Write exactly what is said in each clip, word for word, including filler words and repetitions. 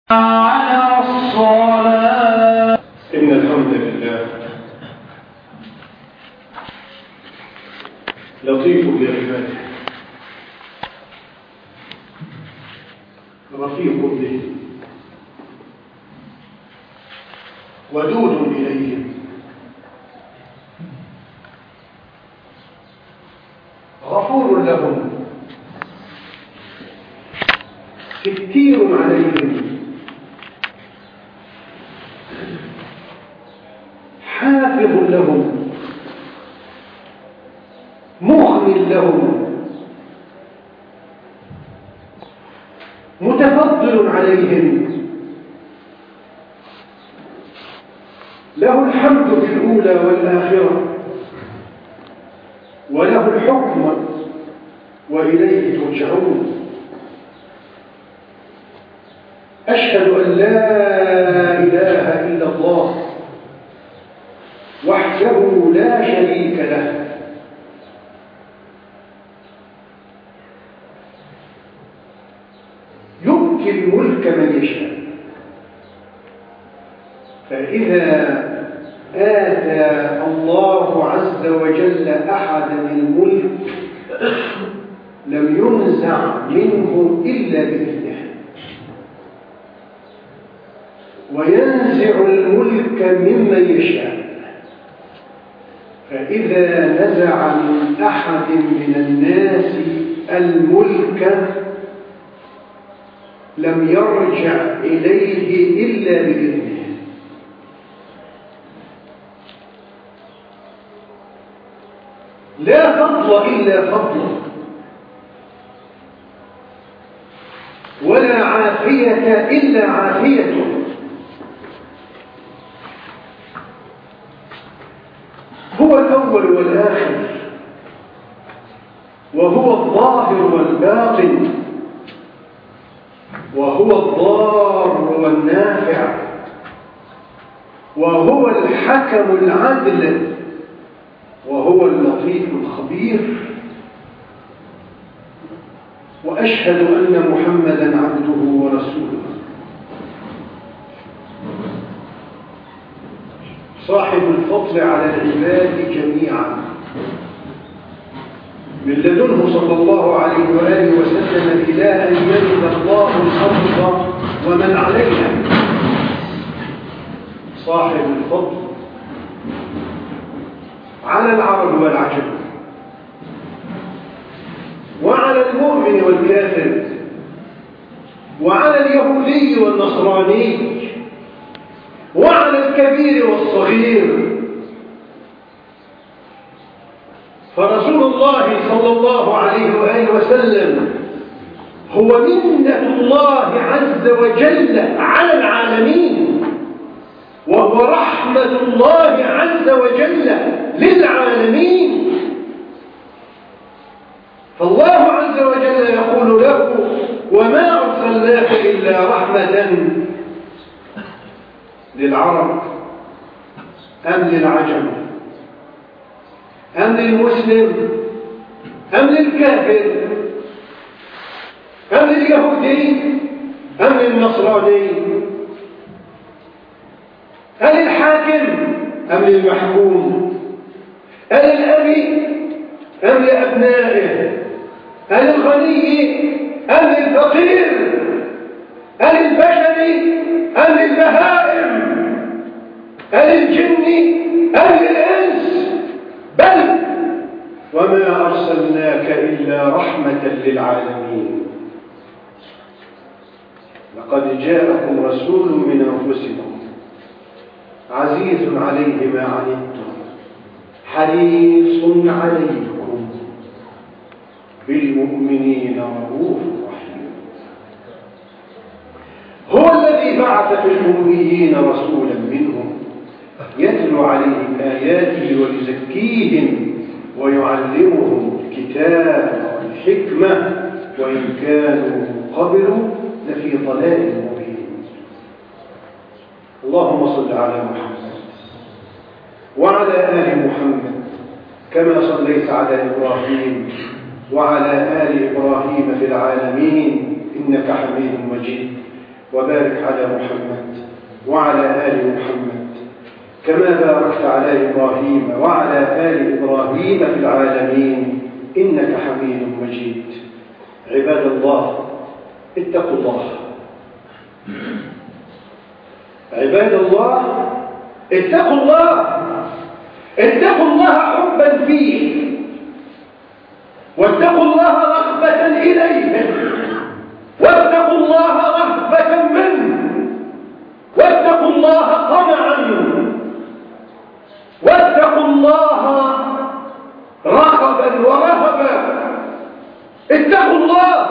على الصلاة. إن الحمد لله لطيف بعباده رفيق به ودود إليهم غفور لهم ستير عليهم حافظ لهم مغن لهم متفضل عليهم له الحمد في الأولى والآخرة وله الحكم وإليه ترجعون. أشهد أن لا إله إلا الله وحده لا شريك له يؤتي الملك من يشاء، فإذا آتى الله عز وجل أحدا الملك لم ينزع منه إلا بإذنه، وينزع الملك ممن يشاء، فإذا نزع من أحد من الناس الملك لم يرجع إليه إلا بإذنه. لا فضل إلا فضله، ولا عافية إلا عافيته، هو الأول والآخر، وهو الظاهر والباطن، وهو الضار والنافع، وهو الحكم العدل، وهو اللطيف الخبير. وأشهد أن محمدًا عبده ورسوله صاحب الفضل على العباد جميعا، من لدنه صلى الله عليه وآله وسلم إلى أن يرث الله الأرض ومن عليها، صاحب الفضل على العرب والعجم، وعلى المؤمن والكافر، وعلى اليهودي والنصراني، وعلى الكبير والصغير. فرسول الله صلى الله عليه وآله وسلم هو منة الله عز وجل على العالمين، وهو رحمة الله عز وجل للعالمين. فالله عز وجل يقول له: وما أرسلناك إلا رحمة للعرب أم للعجم أم للمسلم أم للكافر أم لليهودي أم للنصراني أم للحاكم أم للمحكوم أم للأبي أم لأبنائه أم للغني أم للفقير أم للبشر أم للبهائم أم للجن أم للإنس، بل وما أرسلناك إلا رحمة للعالمين. لقد جاءكم رسول من أنفسكم عزيز عليه ما عنتم حريص عليكم بالمؤمنين رؤوف رحيم. هو الذي بعث في الأميين رسولا منهم يتلو عليهم آياته ويزكيهم ويعلمهم الكتاب والحكمة وإن كانوا قبل لفي ضلال مبين. اللهم صل على محمد وعلى آل محمد كما صليت على إبراهيم وعلى آل إبراهيم في العالمين إنك حميد مجيد. وبارك على محمد وعلى آل محمد كما باركت على إبراهيم وعلى آل إبراهيم في العالمين إنك حميد مجيد. عباد الله، اتقوا الله. عباد الله، اتقوا الله. اتقوا الله حبا فيه، واتقوا الله رغبة إليه، واتقوا الله رهبة منه، واتقوا الله طمعا، واتقوا الله رغبا ورهبا. اتقوا الله،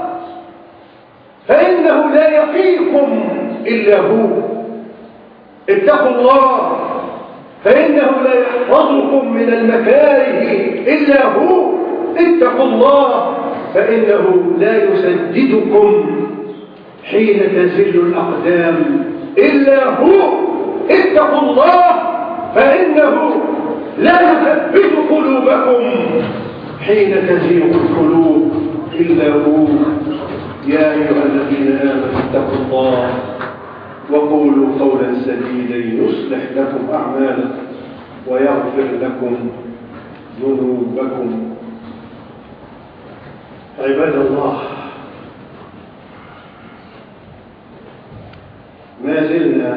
فإنه لا يقيكم إلا هو. اتقوا الله، فإنه لا يحفظكم من المكاره إلا هو. اتقوا الله، فإنه لا يسددكم حين تزل الأقدام إلا هو. اتقوا الله، فإنه لا يثبت قلوبكم حين تزيغ القلوب إلا هو. يا أيها الذين آمنوا اتقوا الله وقولوا قولا سديدا يصلح لكم أعمالكم ويغفر لكم ذنوبكم. عباد الله، ما زلنا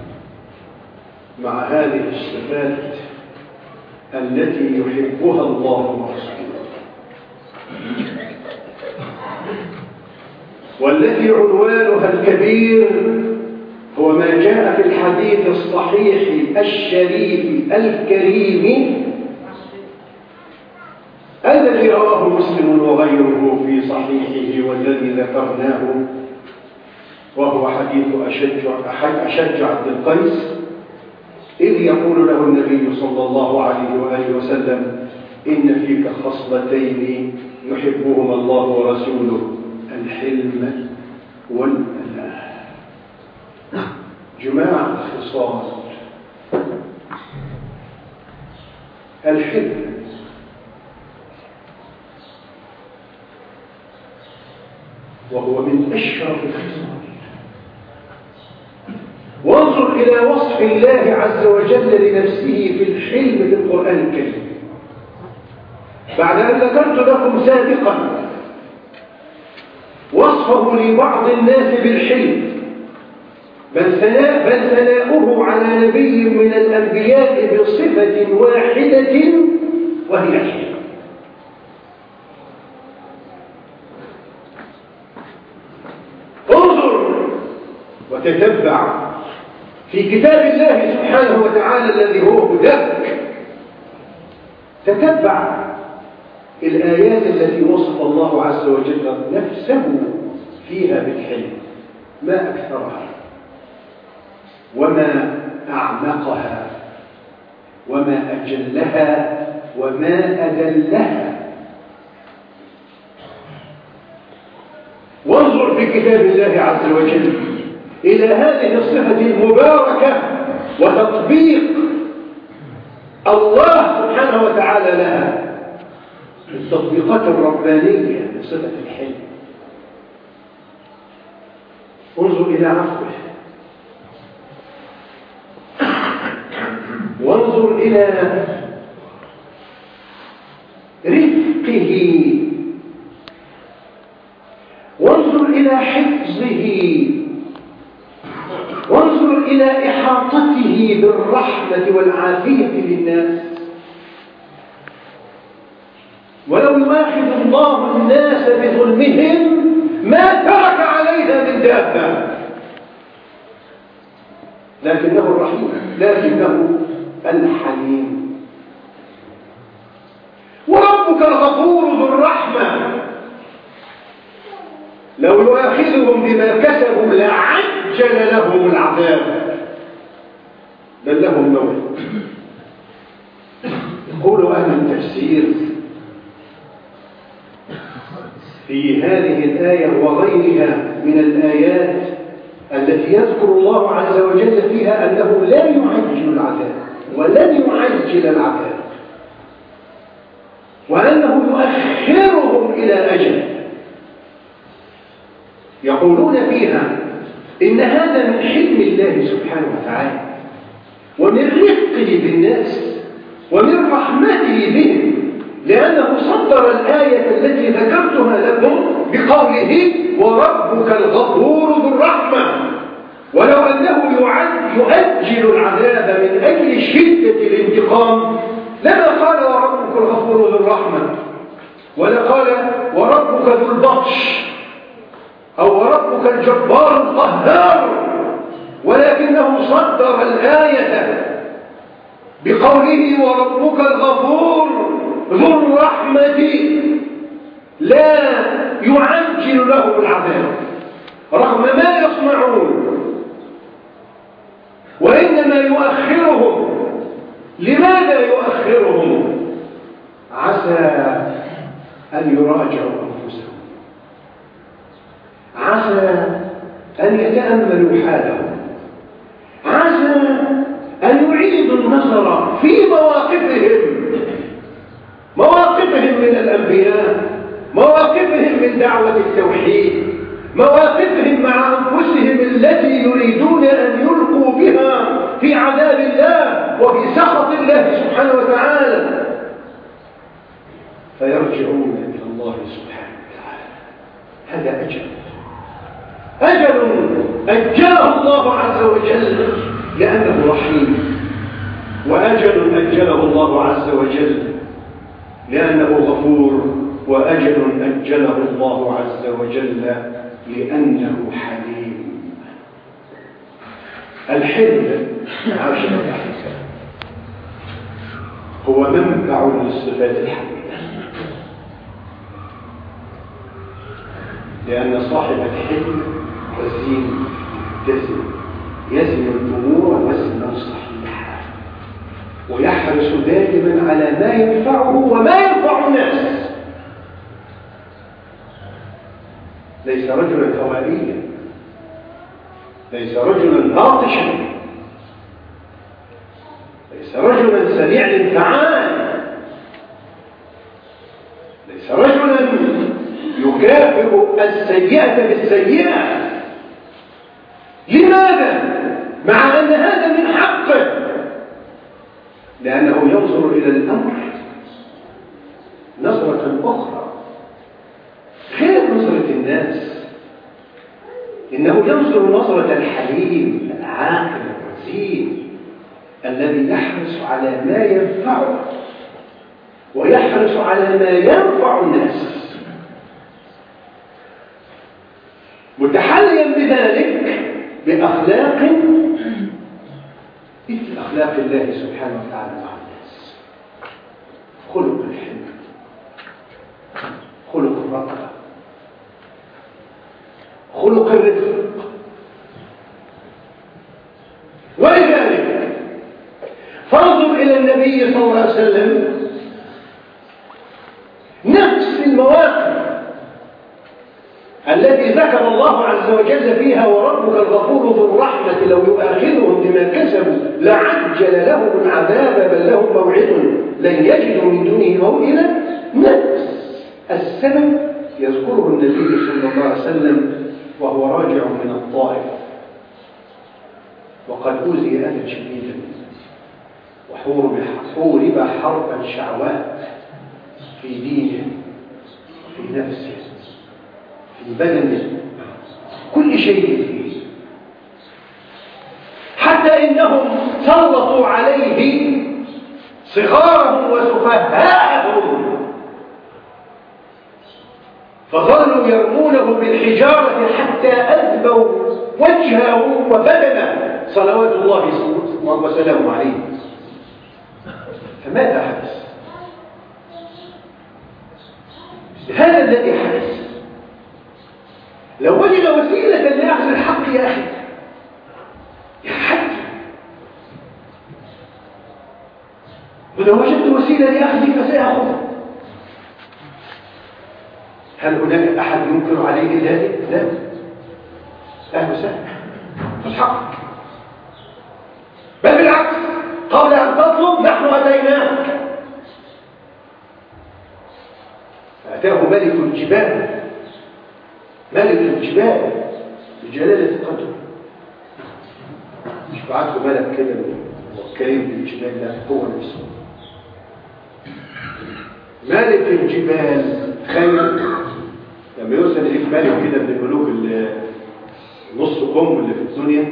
مع هذه الصفات التي يحبها الله ورسوله، والتي عنوانها الكبير هو ما جاء في الحديث الصحيح الشريف الكريم الذي رواه مسلم وغيره في صحيحه والذي ذكرناه، وهو حديث أشج, أشج عبد القيس، إذ يقول له النبي صلى الله عليه وآله وسلم: إن فيك خصلتين يحبهما الله ورسوله، الحلم والأناة. جماع الخصال. الحلم وهو من أشرف الخصال. وانظر إلى وصف الله عز وجل لنفسه في الحلم في القرآن الكريم، بعد أن ذكرت لكم سابقا وصفه لبعض الناس بالحلم، بل ثناؤه على نبي من الأنبياء بصفة واحدة وهي الحلم. انظر وتتبع في كتاب الله سبحانه وتعالى الذي هو هداك، تتبع الآيات التي وصف الله عز وجل نفسه فيها بالحلم، ما أكثرها وما أعمقها وما أجلها وما أدلها. وانظر في كتاب الله عز وجل إلى هذه الصفة المباركة وتطبيق الله سبحانه وتعالى لها التطبيقات الربانية لصفة الحلم. انظر إلى عفوه، وانظر إلى رفقه، وانظر إلى حفظه، وانظر إلى إحاطته بالرحمة والعافية للناس. ولو يؤاخذ الله الناس بظلمهم ما ترك عليها من دابة، لكنه الرحيم، لكنه الحليم. وربك الغفور ذو الرحمة، لو يؤاخذهم بما كسبوا لعجل لهم العذاب بل لهم موعد. يقول أهل التفسير في هذه الآية وغيرها من الآيات التي يذكر الله عز وجل فيها أنه لا يعجل العذاب ولن يعجل العذاب، وأنه يؤخرهم إلى أجل. يقولون فيها إن هذا من حلم الله سبحانه وتعالى ومن رفقه بالناس ومن رحمته بهم، لأنه صدر الآية التي ذكرتها لكم بقوله وربك الغفور ذو الرحمة. ولو أنه يؤجل العذاب من أجل شدة الانتقام لما قال وربك الغفور ذو الرحمة، ولا قال وربك ذو البطش أو وربك الجبار القهار، ولكنه صدر الآية بقوله وربك الغفور ذو الرحمة، لا يعجل له العذاب رغم ما يصنعون، وإنما يؤخرهم. لماذا يؤخرهم؟ عسى أن يراجعوا أنفسهم، عسى أن يتأملوا حالهم، عسى أن يعيدوا النظر في مواقفهم، مواقفهم من الأنبياء، مواقفهم من دعوة التوحيد، مواقفهم مع أنفسهم التي يريدون أن يلقوا بها في عذاب الله وفي سخط الله سبحانه وتعالى، فيرجعون إلى الله سبحانه وتعالى. هذا أجل أجل أجله الله عز وجل لأنه رحيم، وأجل أجله الله عز وجل لأنه غفور، وأجل أجله الله عز وجل لأنه حليم. الحلم عاشر هو منبع للصفات الحميدة، لأن صاحب الحلم وزين يزن يزن الأمور وزنا صحيحا، ويحرص دائما على ما ينفعه وما ينفع الناس. ليس رجلا هوائيا، ليس رجلا ناطشا، ليس رجلا سريع الانفعال، ليس رجلا يكافئ السيئة بالسيئة. لماذا؟ مع أن هذا من حقه، لأنه ينظر إلى الأمر نظرة أخرى غير نظرة الناس. إنه ينظر نظرة الحليم العاقل الرزين الذي يحرص على ما ينفعه ويحرص على ما ينفع الناس، متحليا بذلك بأخلاق مثل أخلاق الله سبحانه وتعالى مع الناس. خلق الحلم، خلق الرقة، خلق الرفق. ولذلك فانظر إلى النبي صلى الله عليه وسلم، نفس المواقف التي ذكر الله عز وجل فيها وربك الغفور ذو الرحمة لو يؤاخذهم بما كسبوا لعجل لهم العذاب بل لهم موعد لن يجدوا من دونه موئلا. نفس السبب يذكره النبي صلى الله عليه وسلم وهو راجع من الطائف وقد أوذي أذى شديدا وحورب حربا شعواء في دينه في نفسه في بدنه كل شيء فيه، حتى إنهم سلطوا عليه صغارهم وسفهاءهم فظلوا يرمونه بالحجارة حتى أذبوا وجهه وبدنه صلوات الله وسلامه عليه. فماذا حدث؟ هذا الذي حدث لو وجد وسيلة لأخذ الحق يا أخي يا حج، ولو وجدت وسيلة لأخذك فسيأخذها. هل هناك أحد ينكر عليه ذلك؟ لا. أهل وسهلا الحق، بل بالعكس قبل أن تطلب نحن أتيناك. فأتاه ملك الجبال، ملك الجبال بجلالة قدره مش بعت له ملك كده وكريم بالجبال، لا هو نفسه ملك الجبال. تخيل لما يوصل اليك ملك كده من الملوك النص قوم اللي في الدنيا،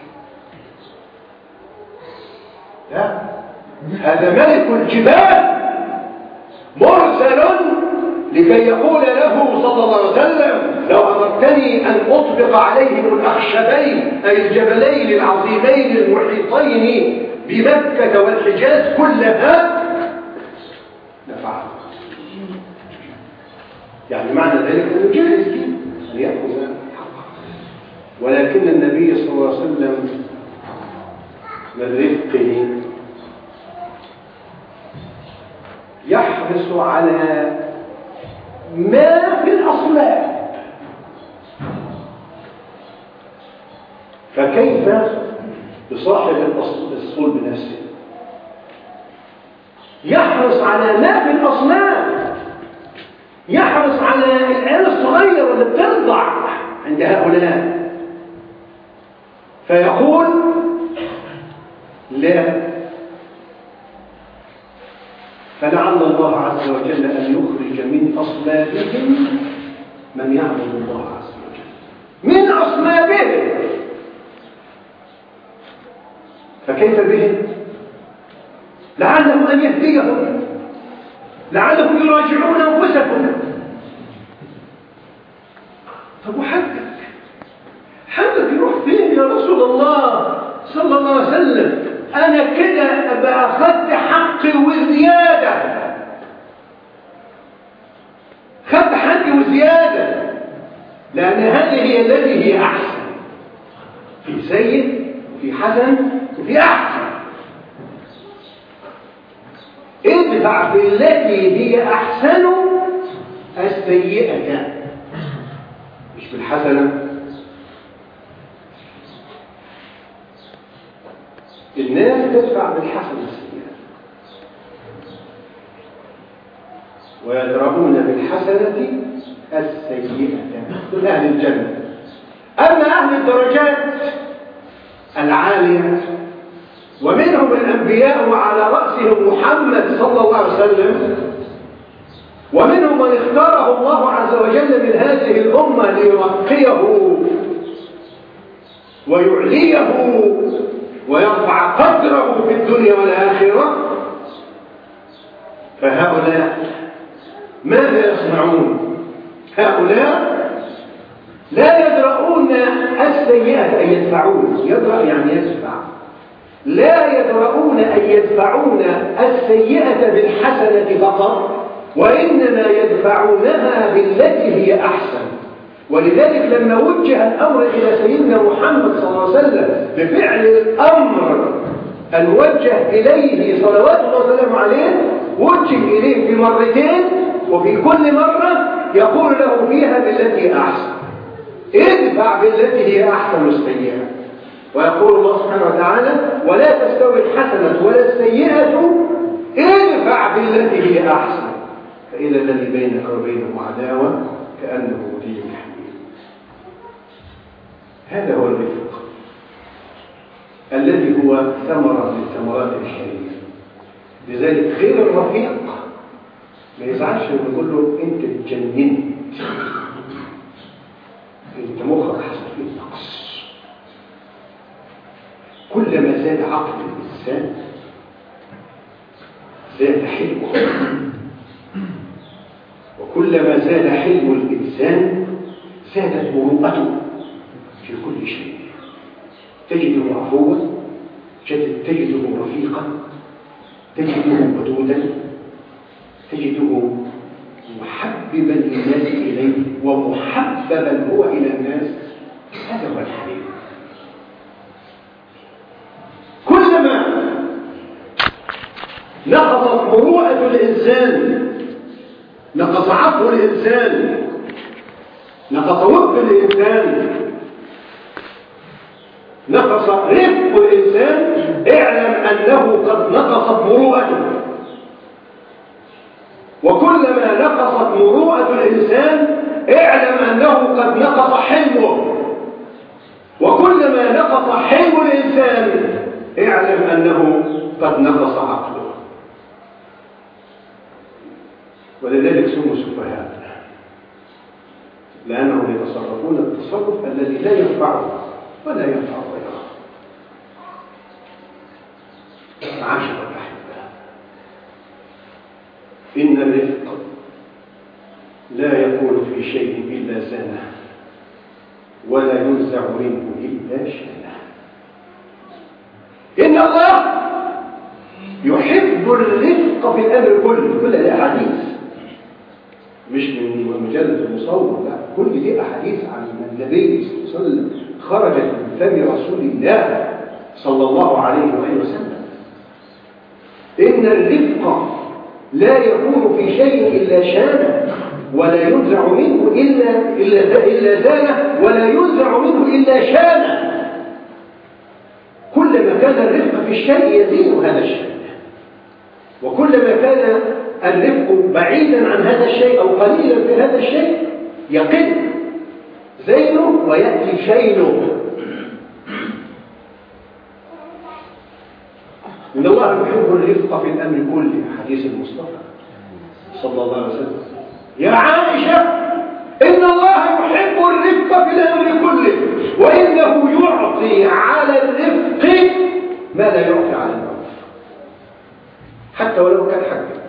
لا هذا ملك الجبال مرسل لكي يقول له صلى الله عليه وسلم لو أمرتني أن أطبق عليهم الأخشبين أي الجبلين العظيمين المحيطين بمكة والحجاز كلها لفعل. يعني معنى ذلك أنه جاهز أن يأخذ، ولكن النبي صلى الله عليه وسلم من رفقه يحرص على ما في الأصلاب. فكيف بصاحب الصلب نفسه يحرص على ما في الأصلاب، يحرص على العيال الصغيرة اللي بترضع عند هؤلاء، فيقول لا، فلعل الله عز وجل أن يخرج من أصلابهم من يعبد الله عز وجل من أصلابهم. فكيف بهم؟ لعلهم أن يهديهم، لعلهم يراجعون أنفسهم. طب وحقك حقك يروح فين يا رسول الله صلى الله عليه وسلم؟ أنا كده أبقى أخذت حقي وزيادة، خدت حقي وزيادة، لأن هذه هي التي هي أحسن. في سيء وفي حسن وفي أحسن. ادفع بالتي هي أحسن السيئة، مش بالحسنة. الناس تدفع بالحسنة السيئة ويدرؤون بالحسنة السيئة، دول أهل الجنة. أما أهل الدرجات العالية ومنهم الأنبياء وعلى رأسهم محمد صلى الله عليه وسلم، ومنهم من اختاره الله عز وجل من هذه الأمة ليرقيه ويعليه ويرفع قدره في الدنيا والآخرة، فهؤلاء ماذا يصنعون؟ هؤلاء لا يدرؤون السيئة أن يدفعون، يدرأ يعني يدفع، لا يدرؤون أن يدفعون السيئة بالحسنة فقط، وإنما يدفعونها بالتي هي أحسن. ولذلك لما وجه الأمر إلى سيدنا محمد صلى الله عليه وسلم بفعل الأمر الموجه إليه صلوات الله وسلامه عليه، وجه إليه في مرتين، وفي كل مرة يقول له فيها بالتي أحسن، ادفع بالتي هي أحسن السيئة. ويقول الله سبحانه وتعالى ولا تستوي الحسنة ولا السيئة ادفع بالتي هي أحسن فإذا الذي بينك وبينه عداوة كأنه ولي حميم. هذا هو الرفق الذي هو ثمرة من ثمرات الحرية. لذلك غير الرفيق ما يزعلش لما يقول له انت اتجننت، انت مخك حصل فيه نقص. كلما زاد عقل الانسان زاد حلمه، وكلما زاد حلم الانسان زادت مروءته في كل شيء. تجده عفوا، تجده رفيقا، تجده ودودا، تجده محببا للناس إليه ومحببا هو إلى الناس. هذا هو الحليم. كلما نقصت مروءة الإنسان، نقص عفو الإنسان، نقص وفق الإنسان، نقص رفق الإنسان، اعلم أنه قد نقصت مروءته. وكلما نقصت مروءة الإنسان اعلم أنه قد نقص حلمه. وكلما نقص حلم الإنسان أنه قد نقص عقله، ولذلك سموا سفهاء، لأنهم يتصرفون التصرف الذي لا ينفعه ولا ينفع غيره. معاشر الأحبة، إن الرفق لا يكون في شيء إلا زانه، ولا ينزع منه إلا شانه. إن الله يحب الرفق في الأمر كله. كل الأحاديث مش من مجلد المصور، لا، كل دي أحاديث عن النبي صلى الله عليه وسلم خرجت من فم رسول الله صلى الله عليه وآله وسلم. إن الرفق لا يكون في شيء إلا شانه، ولا ينزع منه إلا إلا إلا زانه، ولا ينزع منه إلا شانه. كلما كان الرفق في الشيء يزين هذا الشيء، وكلما كان الرفق بعيدا عن هذا الشيء أو قليلا في هذا الشيء يقل زينه ويأتي شينه. إن الله يحب الرفق في الأمر كله، حديث المصطفى صلى الله عليه وسلم. يا عائشة، إن الله يحب الرفق في الأمر كله، وإنه يعطي على الرفق ما لا يعطي على العنف، حتى ولو كان حقك.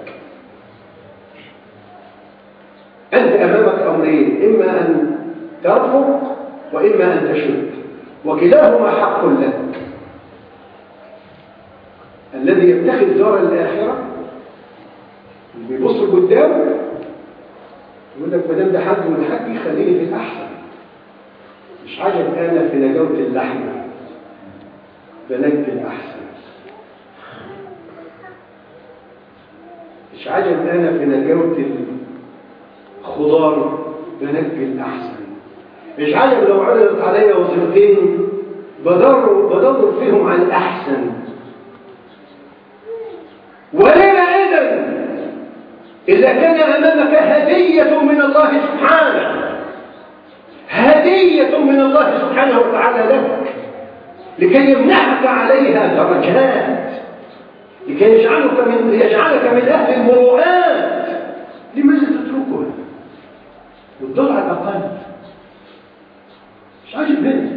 أنت أمامك أمرين، إما أن ترفق وإما أن تشد، وكلاهما حق لك. الذي يتخذ دار الآخرة بيبص قدامه يقول لك ما دام ده حد من حقي خليني في الأحسن. مش عجب أنا في نجاوة اللحمة بنجي الأحسن، مش عجب أنا في نجاوة الخضار بنجي الأحسن، مش عجب لو عرضت علي وظيفتين بدور بدور فيهم على الأحسن. ولما إذن إذا كان أمامك هدية من الله سبحانه، هدية من الله سبحانه وتعالى لك لكي يمنحك عليها درجات، لكي يجعلك من يجعلك من أهل المروءات، لماذا تتركها وتضل على الأقل؟ مش عاجب منك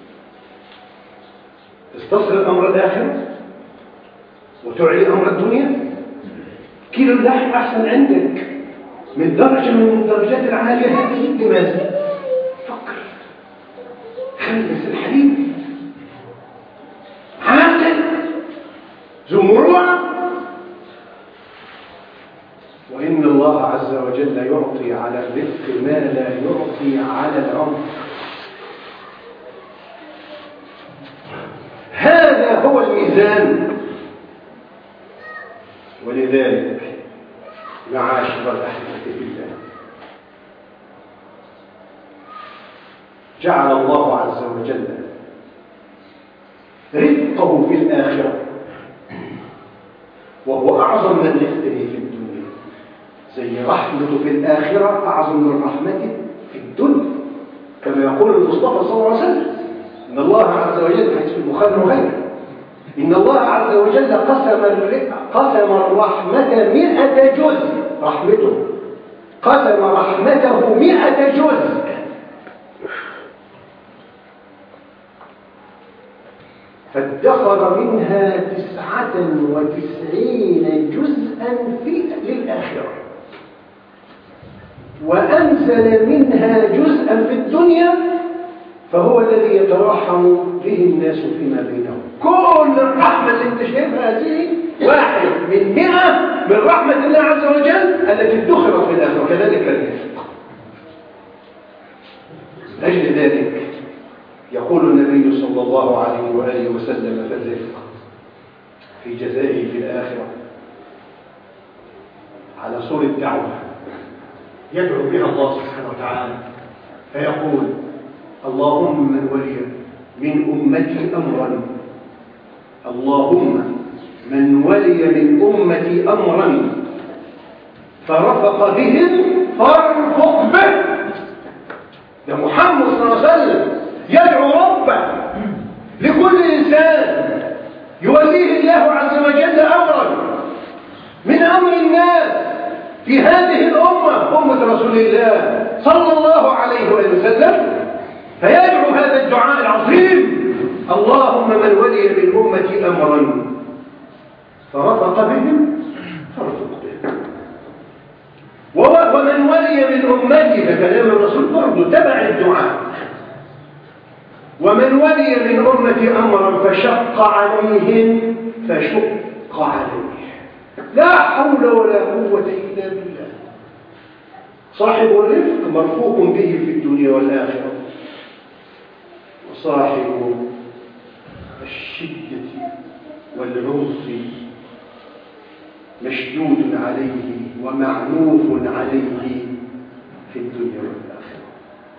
تستصغر أمر الآخرة وتعلي أمر الدنيا. كيلو اللحم أحسن عندك من درجة من الدرجات العالية هذه. لماذا؟ فكر، خلص الحليب عاقل ذو مروءة. وإن الله عز وجل يعطي على الرفق ما لا يعطي على العنف. هذا هو الميزان. ولذلك معاشر الأحبة بالله، جعل الله عز وجل رفقه في الآخرة، وهو أعظم من رفقه في الدنيا، زي رحمته في الآخرة أعظم من رحمته في الدنيا، كما يقول المصطفى صلى الله عليه وسلم: إن الله عز وجل حديث البخاري وغيره، إن الله عز وجل قسم قسم الرحمة مئة جزء، رحمته قسم رحمته مئة جزء، فادخر منها تسعة وتسعين جزءا في للآخرة، وأنزل منها جزءا في الدنيا، فهو الذي يتراحم به الناس فيما بينهم. كل الرحمة اللي انت شايفها هذه واحد من مئة من رحمة الله عز وجل التي ادخرت في الآخرة. كذلك الرفق. لأجل ذلك يقول النبي صلى الله عليه وآله وسلم في الرفق في جزائه في الآخرة على صورة دعوة يدعو بها الله سبحانه وتعالى، فيقول: اللهم من ولي من أمتي أمرا، اللهم من ولي من أمتي أمرا فرفق بهم فارفق به. ده محمد صلى الله عليه وسلم يدعو ربه لكل إنسان يوليه الله عز وجل أمرا من أمر الناس في هذه الأمة، أمة رسول الله صلى الله عليه وسلم، فيدعو هذا الدعاء العظيم: اللهم من ولي بالأمة أمرا فرفق بهم فارفق بهم، ومن ولي من أمتي، فكلام الرسول برضه تبع الدعاء، ومن ولي من أمتي أمرا فشق عليهم فشق عليه. لا حول ولا قوة إلا بالله. صاحب الرفق مرفوق به في الدنيا والآخرة، وصاحب الشدة والعنف مشدود عليه ومعنوف عليه في الدنيا والآخرة.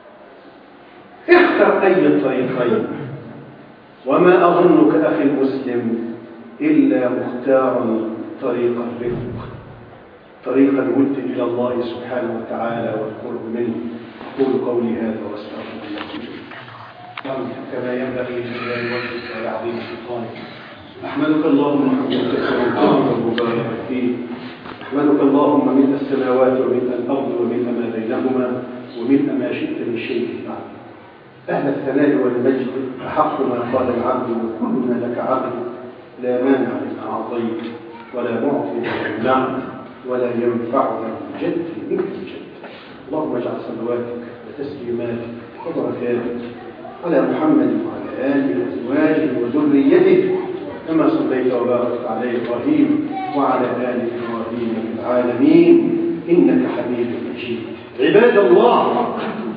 اختر أي الطريقين، وما أظنك أخي المسلم إلا مختارا طريق الرفق، طريق الود إلى الله سبحانه وتعالى والقرب منه. أقول قولي هذا وأستغفر الله كما ينبغي لجلال وجهك ولعظيم سلطانك. أحمدك اللهم حمدا كثيرا ومباركا فيه. أحمدك اللهم من السماوات ومن الأرض ومن ما بينهما ومن ما شئت من شيء بعد. أهل الثناء والمجد أحق ما قال العبد وكلنا لك عبد، لا مانع لما أعطيت ولا معطي لما منعت ولا ينفع ذا الجد منك الجد. اللهم اجعل صلواتك وتسليماتك وبركاتك على محمد وعلى آله وأزواجه وذريته كما صليت وباركت على إبراهيم وعلى آل إبراهيم في العالمين إنك حميد مجيد. عباد الله،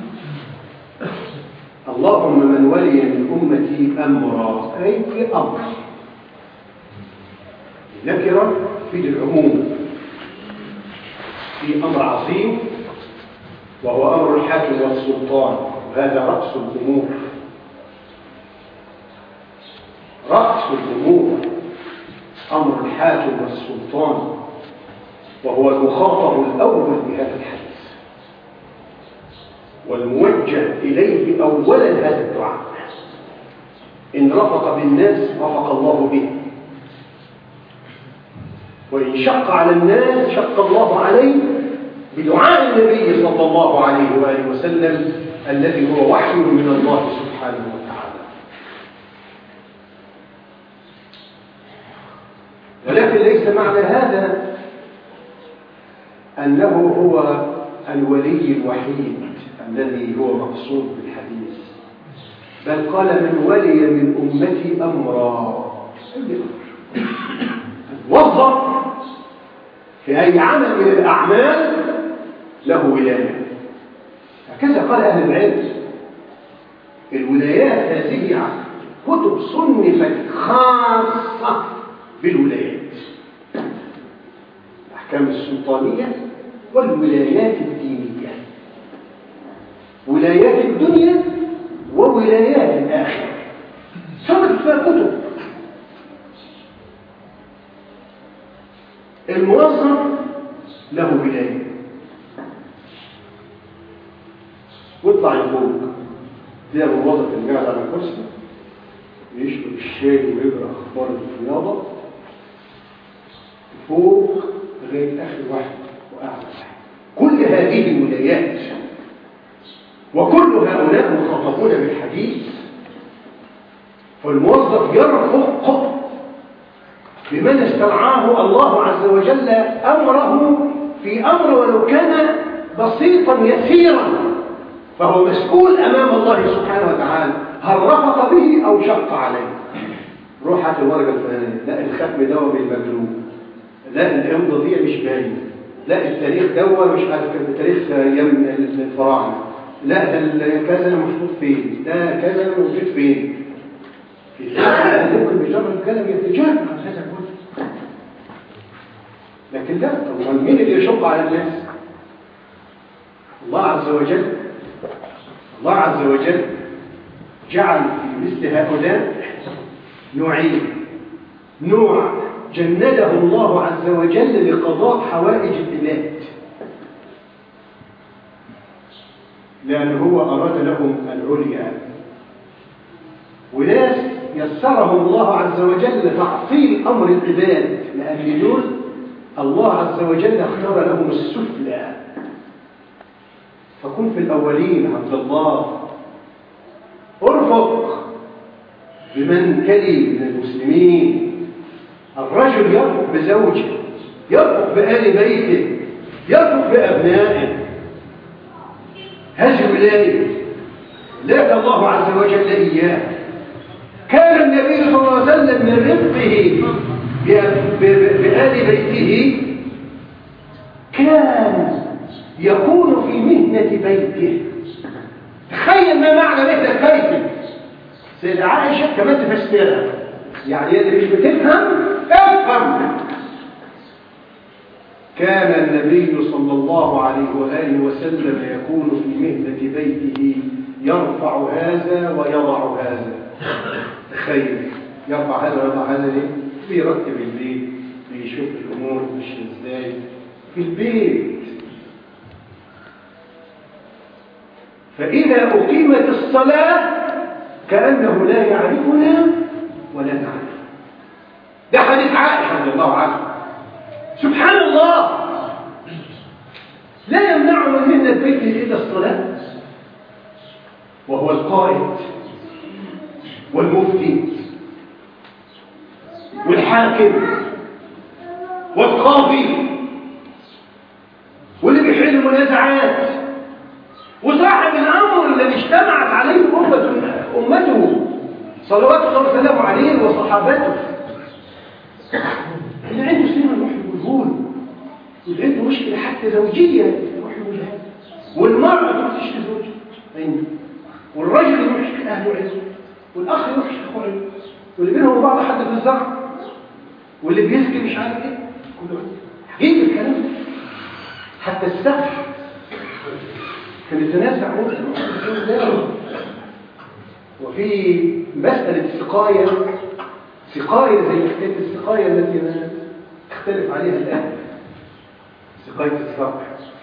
اللهم من ولي من أمتي أمرا، أي في أمر، نكرة في العموم، في أمر عظيم وهو أمر الحاكم والسلطان، وهذا رأس الأمور، رأس الأمور أمر الحاكم والسلطان، وهو المخاطب الأول بهذا الحديث والموجه إليه أولا هذا الدعاء: إن رفق بالناس رفق الله به، وإن شق على الناس شق الله عليه، بدعاء النبي صلى الله عليه وآله وسلم الذي هو وحي من الله سبحانه وتعالى. ولكن ليس معنى هذا أنه هو الولي الوحيد الذي هو مقصود بالحديث، بل قال من ولي من أمتي أمرا، الموظف في أي عمل من الأعمال له ولاية. هكذا قال أهل العلم. الولايات هذه كتب صنفت خاصة بالولايات، الأحكام السلطانية والولايات الدينية، ولايات الدنيا وولايات الآخرة، صنفت فيها كتب. الموظف له ولاية، واطلع يفوق تلاقي الموظف اللي قاعد على الكرسي يشرب الشاي ويقرا اخبار الرياضه فوق لغايه اخر واحد واعلى واحد. كل هذه الولايات وكل هؤلاء مخاطبون بالحديث، فالموظف يرفق بمن استرعاه الله عز وجل أمره في أمر ولو كان بسيطا يسيرا، فهو مسؤول أمام الله سبحانه وتعالى هل رفق به أو شق عليه. روح هات الورقة الفلانية، لا الختم دوا بالمكروه، لا الإمضة دي مش باينة، لا التاريخ دوا مش عارف التاريخ يم الفراعنة، لا كذا محطوط فين، لا كذا موجود فين. في ذلك ممكن بجرد الكلام يتجاه عن هذا كله، لكن لا. طب مين اللي يشق على الناس؟ الله عز وجل. الله عز وجل جعل في مثل هؤلاء نوعين: نوع جنده الله عز وجل لقضاء حوائج البلاد، لأنه هو أراد لهم العليا، وناس يسرهم الله عز وجل لتعطيل أمر العباد لأجل دول، الله عز وجل اختار لهم السفلى. فكن في الأولين عبد الله، ارفق بمن تلي من المسلمين. الرجل يرفق بزوجه، يرفق بآل بيته، يرفق بأبنائه. هذه ولاية لاك الله عز وجل إياه. كان النبي صلى الله عليه وسلم من رفقه بآل بيته كان يكون في مهنة بيته. تخيل ما معنى مهنة بيته. سيدة عائشة كمان تفسرها، يعني اللي مش بتفهم افهم. كان النبي صلى الله عليه وآله وسلم يكون في مهنة بيته، يرفع هذا ويضع هذا. تخيل يرفع هذا ويضع هذا ليه؟ بيرتب البيت، بيشوف الأمور ماشية ازاي في البيت. فإذا أقيمت الصلاة كأنه لا يعرفنا ولا نعرف. ده حديث عائشة رضي الله عنها. سبحان الله، لا يمنع من مهنة بيته إلا الصلاة، وهو القائد والمفتي والحاكم والقاضي واللي بيحل منازعات وصاحب الأمر الذي اجتمعت عليه أمة أمته صلوات الله وسلامه عليه وصحابته. اللي عنده سنة يروح يقوله له، واللي عنده مشكلة حتى زوجية يروح يقولها، والمرأة تروح تشكي زوجها، والرجل يروح يشكي أهله عزه، والأخ يروح يشكي أخوه عزه، واللي بينهم وبعض حد في الزرع، واللي بيسكي مش عارف إيه، كله حقيقي الكلام ده. حتى السقف كان يتنازع ممكن. وفي مسألة السقاية، سقاية زي حكاية السقاية التي تختلف عليها الآن، سقاية الزرع.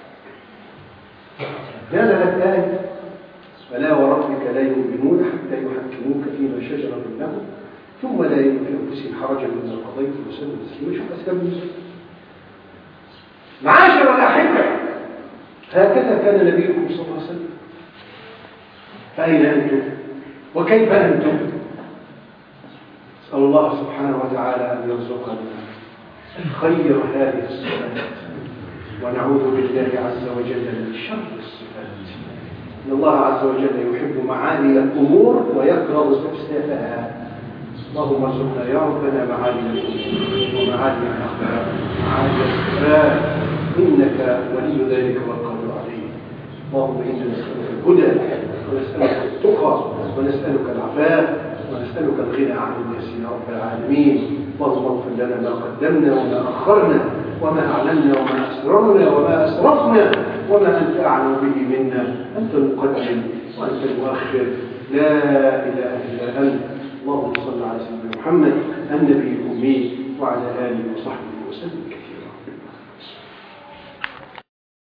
نزلت الآية فلا وربك لا يؤمنون حتى يحكموك فيما شجر بينهم ثم لا يجدوا في أنفسهم حرجا مما قضيت وسلموا تسليما. شوف أسباب النزول. معاشر الأحبة، هكذا كان نبيكم صلى الله عليه وسلم. فأين أنتم وكيف أنتم؟ أسأل الله سبحانه وتعالى أن يرزقنا خير هذه الصفات، ونعوذ بالله عز وجل من شر الصفات. إن الله عز وجل يحب معالي الأمور ويكره سفسافها. اللهم ارزقنا يا ربنا معالي الأمور ومعالي الأخلاق معالي الصفات، إنك ولي ذلك والقادر عليه. اللهم إنا نسألك الهدى ونسألك التقى ونسألك العفاف ونسألك الغنى عن الناس يا رب العالمين. اللهم اغفر لنا ما قدمنا وما أخرنا وما أعلنا وما أسررنا وما أسرفنا وما أنت أعلم به منا. أنت المقدم وأنت المؤخر، لا إله إلا أنت. اللهم صل على سيدنا محمد النبي الأمي وعلى آله وصحبه وسلم كثيرا.